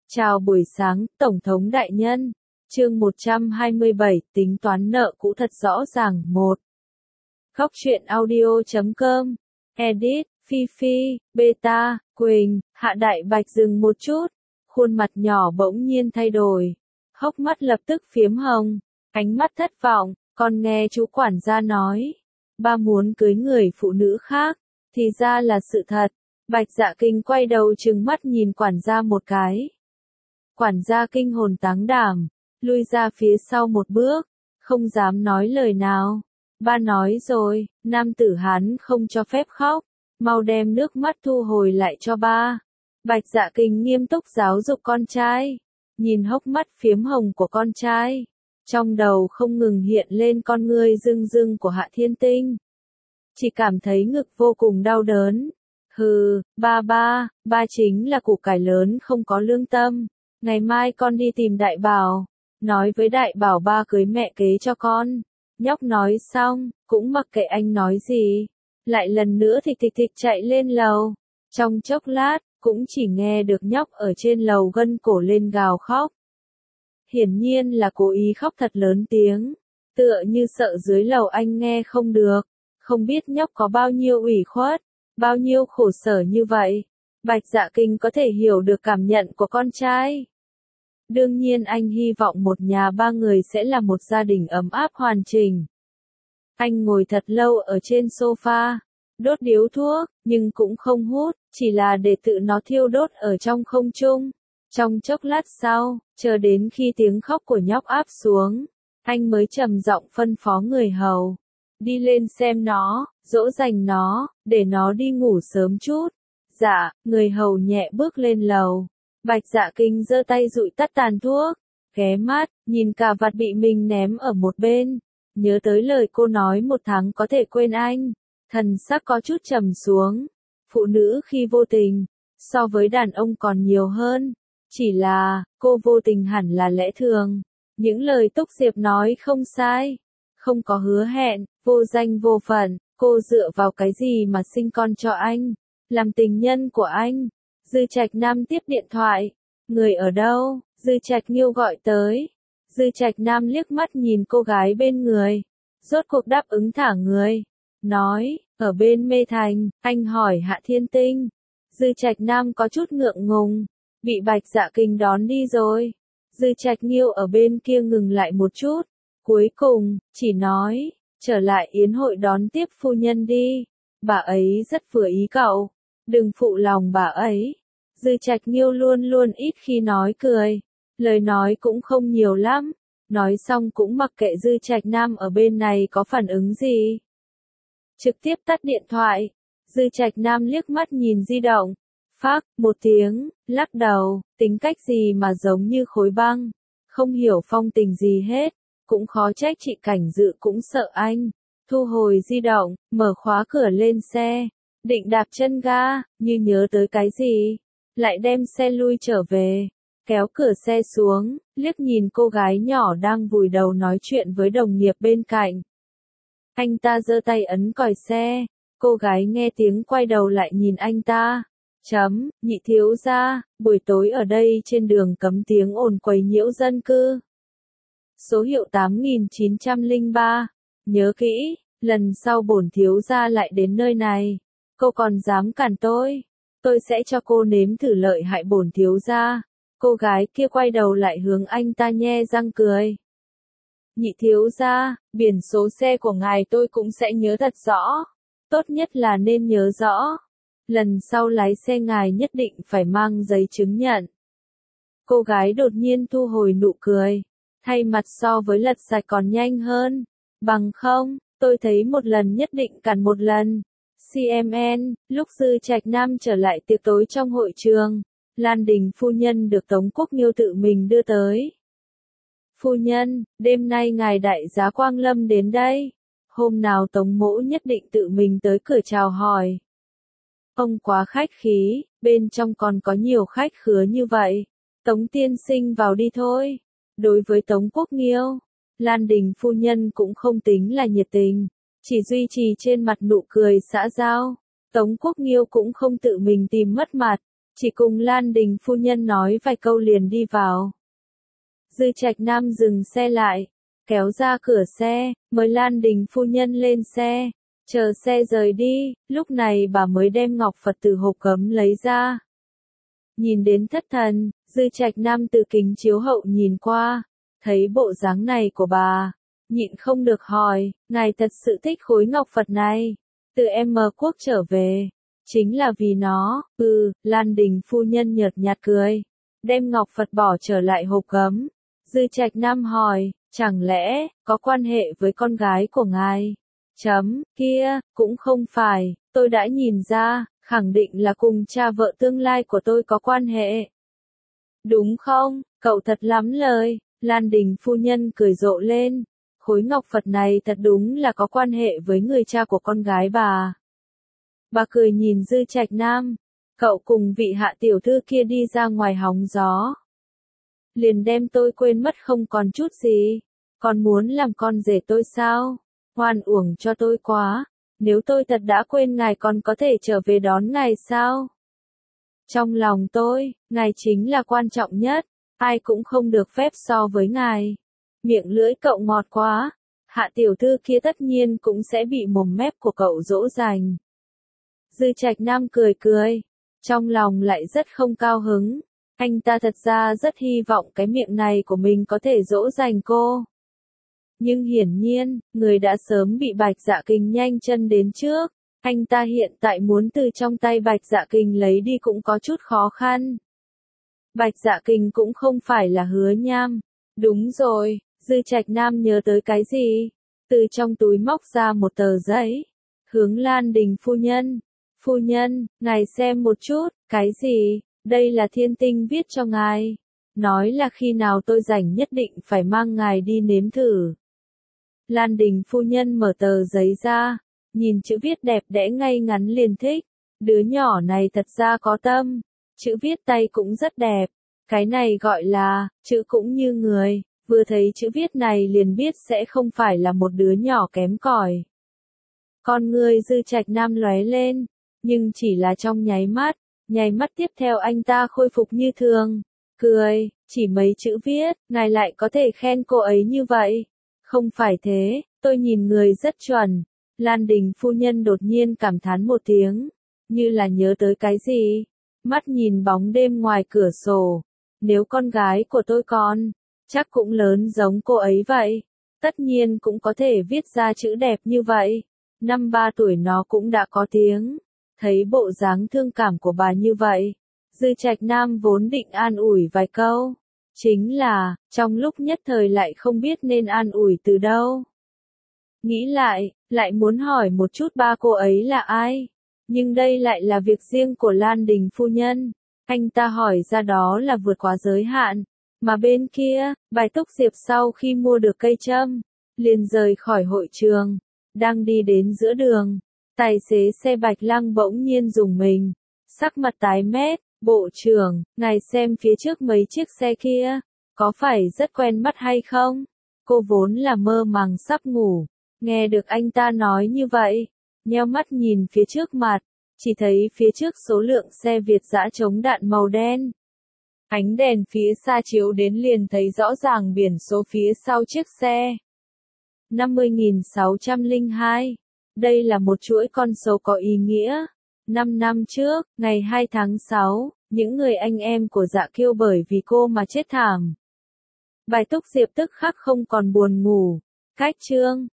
Chào buổi sáng, Tổng thống đại nhân. Chương 127, tính toán nợ cũ thật rõ ràng. 1. Góc truyện audio.com. Edit, Phi Phi, Beta, Quỳnh, Hạ Đại Bạch dừng một chút. Khuôn mặt nhỏ bỗng nhiên thay đổi. Hốc mắt lập tức phiếm hồng. Ánh mắt thất vọng, con nghe chú quản gia nói. Ba muốn cưới người phụ nữ khác. Thì ra là sự thật. Bạch Dạ Kinh quay đầu trừng mắt nhìn quản gia một cái. Quản gia kinh hồn táng đảm, lui ra phía sau một bước, không dám nói lời nào. Ba nói rồi, nam tử Hán không cho phép khóc, mau đem nước mắt thu hồi lại cho ba. Bạch Dạ Kinh nghiêm túc giáo dục con trai, nhìn hốc mắt phiếm hồng của con trai, trong đầu không ngừng hiện lên con ngươi rưng rưng của Hạ Thiên Tinh. Chỉ cảm thấy ngực vô cùng đau đớn. Hừ, ba chính là củ cải lớn không có lương tâm. Ngày mai con đi tìm Đại Bảo, nói với Đại Bảo ba cưới mẹ kế cho con. Nhóc nói xong, cũng mặc kệ anh nói gì. Lại lần nữa thịch chạy lên lầu. Trong chốc lát, cũng chỉ nghe được nhóc ở trên lầu gân cổ lên gào khóc. Hiển nhiên là cố ý khóc thật lớn tiếng, tựa như sợ dưới lầu anh nghe không được. Không biết nhóc có bao nhiêu ủy khuất, bao nhiêu khổ sở như vậy. Bạch Dạ Kinh có thể hiểu được cảm nhận của con trai. Đương nhiên anh hy vọng một nhà ba người sẽ là một gia đình ấm áp hoàn chỉnh. Anh ngồi thật lâu ở trên sofa, đốt điếu thuốc, nhưng cũng không hút, chỉ là để tự nó thiêu đốt ở trong không trung. Trong chốc lát sau, chờ đến khi tiếng khóc của nhóc áp xuống, anh mới trầm giọng phân phó người hầu. Đi lên xem nó, dỗ dành nó, để nó đi ngủ sớm chút. Dạ, người hầu nhẹ bước lên lầu. Bạch Dạ Kinh giơ tay dụi tắt tàn thuốc, ghé mắt, nhìn cà vạt bị mình ném ở một bên. Nhớ tới lời cô nói 1 tháng có thể quên anh. Thần sắc có chút trầm xuống. Phụ nữ khi vô tình, so với đàn ông còn nhiều hơn. Chỉ là, cô vô tình hẳn là lẽ thường. Những lời Túc Diệp nói không sai. Không có hứa hẹn, vô danh vô phận, cô dựa vào cái gì mà sinh con cho anh, làm tình nhân của anh. Dư Trạch Nam tiếp điện thoại. Người ở đâu? Dư Trạch Nghiêu gọi tới. Dư Trạch Nam liếc mắt nhìn cô gái bên người. Rốt cuộc đáp ứng thả người. Nói, ở bên Mê Thành, anh hỏi Hạ Thiên Tinh. Dư Trạch Nam có chút ngượng ngùng. Bị Bạch Dạ Kinh đón đi rồi. Dư Trạch Nghiêu ở bên kia ngừng lại một chút. Cuối cùng, chỉ nói, trở lại yến hội đón tiếp phu nhân đi. Bà ấy rất vừa ý cậu. Đừng phụ lòng bà ấy. Dư Trạch Nghiêu luôn luôn ít khi nói cười. Lời nói cũng không nhiều lắm. Nói xong cũng mặc kệ Dư Trạch Nam ở bên này có phản ứng gì. Trực tiếp tắt điện thoại. Dư Trạch Nam liếc mắt nhìn di động. Phác, một tiếng, lắc đầu, tính cách gì mà giống như khối băng. Không hiểu phong tình gì hết. Cũng khó trách chị Cảnh Dự cũng sợ anh. Thu hồi di động, mở khóa cửa lên xe. Định đạp chân ga, như nhớ tới cái gì. Lại đem xe lui trở về. Kéo cửa xe xuống, liếc nhìn cô gái nhỏ đang vùi đầu nói chuyện với đồng nghiệp bên cạnh. Anh ta giơ tay ấn còi xe. Cô gái nghe tiếng quay đầu lại nhìn anh ta. Nhị thiếu gia, buổi tối ở đây trên đường cấm tiếng ồn quấy nhiễu dân cư. Số hiệu 8903. Nhớ kỹ, lần sau bổn thiếu gia lại đến nơi này. Cô còn dám cản tôi sẽ cho cô nếm thử lợi hại bổn thiếu gia. Cô gái kia quay đầu lại hướng anh ta nhe răng cười. Nhị thiếu gia, biển số xe của ngài tôi cũng sẽ nhớ thật rõ. Tốt nhất là nên nhớ rõ. Lần sau lái xe ngài nhất định phải mang giấy chứng nhận. Cô gái đột nhiên thu hồi nụ cười. Thay mặt so với lật sạch còn nhanh hơn. Bằng không, tôi thấy một lần nhất định cản một lần. CMN, lúc Dư Trạch Nam trở lại tiệc tối trong hội trường, Lan Đình phu nhân được Tống Quốc Nghiêu tự mình đưa tới. Phu nhân, đêm nay ngài đại giá Quang Lâm đến đây. Hôm nào Tống mỗ nhất định tự mình tới cửa chào hỏi. Ông quá khách khí, bên trong còn có nhiều khách khứa như vậy. Tống tiên sinh vào đi thôi. Đối với Tống Quốc Nghiêu, Lan Đình phu nhân cũng không tính là nhiệt tình. Chỉ duy trì trên mặt nụ cười xã giao. Tống Quốc Nghiêu cũng không tự mình tìm mất mặt. chỉ cùng Lan Đình phu nhân nói vài câu liền đi vào. Dư Trạch Nam dừng xe lại, kéo ra cửa xe, mời Lan Đình phu nhân lên xe, chờ xe rời đi, lúc này bà mới đem ngọc Phật từ hộp gấm lấy ra. Nhìn đến thất thần, Dư Trạch Nam từ kính chiếu hậu nhìn qua, thấy bộ dáng này của bà, nhịn không được hỏi, ngài thật sự thích khối ngọc Phật này, từ M quốc trở về, chính là vì nó, Lan Đình phu nhân nhợt nhạt cười, đem ngọc Phật bỏ trở lại hộp gấm. Dư Trạch Nam hỏi, chẳng lẽ, có quan hệ với con gái của ngài? Kia, cũng không phải, tôi đã nhìn ra, khẳng định là cùng cha vợ tương lai của tôi có quan hệ. Đúng không, cậu thật lắm lời, Lan Đình phu nhân cười rộ lên, khối ngọc Phật này thật đúng là có quan hệ với người cha của con gái bà. Bà cười nhìn Dư Trạch Nam, cậu cùng vị hạ tiểu thư kia đi ra ngoài hóng gió. Liền đem tôi quên mất không còn chút gì, còn muốn làm con rể tôi sao? Oan uổng cho tôi quá, nếu tôi thật đã quên ngài còn có thể trở về đón ngài sao? Trong lòng tôi, ngài chính là quan trọng nhất, ai cũng không được phép so với ngài. Miệng lưỡi cậu ngọt quá, hạ tiểu thư kia tất nhiên cũng sẽ bị mồm mép của cậu dỗ dành. Dư Trạch Nam cười cười, trong lòng lại rất không cao hứng. Anh ta thật ra rất hy vọng cái miệng này của mình có thể dỗ dành cô. Nhưng hiển nhiên, người đã sớm bị Bạch Dạ Kình nhanh chân đến trước. Anh ta hiện tại muốn từ trong tay Bạch Dạ Kình lấy đi cũng có chút khó khăn. Bạch Dạ Kình cũng không phải là Hứa Nham. Đúng rồi, Dư Trạch Nam nhớ tới cái gì? Từ trong túi móc ra một tờ giấy. Hướng Lan Đình phu nhân. Phu nhân, ngài xem một chút, cái gì? Đây là Thiên Tinh viết cho ngài. Nói là khi nào tôi rảnh nhất định phải mang ngài đi nếm thử. Lan Đình phu nhân mở tờ giấy ra, nhìn chữ viết đẹp đẽ ngay ngắn liền thích. Đứa nhỏ này thật ra có tâm, chữ viết tay cũng rất đẹp. Cái này gọi là, chữ cũng như người, vừa thấy chữ viết này liền biết sẽ không phải là một đứa nhỏ kém cỏi. Con người Dư Trạch Nam lóe lên, nhưng chỉ là trong nháy mắt tiếp theo anh ta khôi phục như thường, cười, chỉ mấy chữ viết, ngài lại có thể khen cô ấy như vậy. Không phải thế, tôi nhìn người rất chuẩn. Lan Đình phu nhân đột nhiên cảm thán một tiếng, như là nhớ tới cái gì. Mắt nhìn bóng đêm ngoài cửa sổ, nếu con gái của tôi con, chắc cũng lớn giống cô ấy vậy. Tất nhiên cũng có thể viết ra chữ đẹp như vậy. Năm 3 tuổi nó cũng đã có tiếng. Thấy bộ dáng thương cảm của bà như vậy, Dư Trạch Nam vốn định an ủi vài câu. Chính là, trong lúc nhất thời lại không biết nên an ủi từ đâu. Nghĩ lại muốn hỏi một chút ba cô ấy là ai. Nhưng đây lại là việc riêng của Lan Đình phu nhân. Anh ta hỏi ra đó là vượt quá giới hạn. Mà bên kia, Bài Túc Diệp sau khi mua được cây châm, liền rời khỏi hội trường. Đang đi đến giữa đường, tài xế xe Bạch Lăng bỗng nhiên rùng mình. Sắc mặt tái mét, bộ trưởng, ngài xem phía trước mấy chiếc xe kia, có phải rất quen mắt hay không? Cô vốn là mơ màng sắp ngủ, nghe được anh ta nói như vậy, nheo mắt nhìn phía trước mặt, chỉ thấy phía trước số lượng xe Việt dã chống đạn màu đen. Ánh đèn phía xa chiếu đến liền thấy rõ ràng biển số phía sau chiếc xe. 50.602. Đây là một chuỗi con số có ý nghĩa. 5 năm trước, ngày 2 tháng 6, những người anh em của Dạ Kiêu bởi vì cô mà chết thảm. Bài Túc Diệp tức khắc không còn buồn ngủ. Cách chương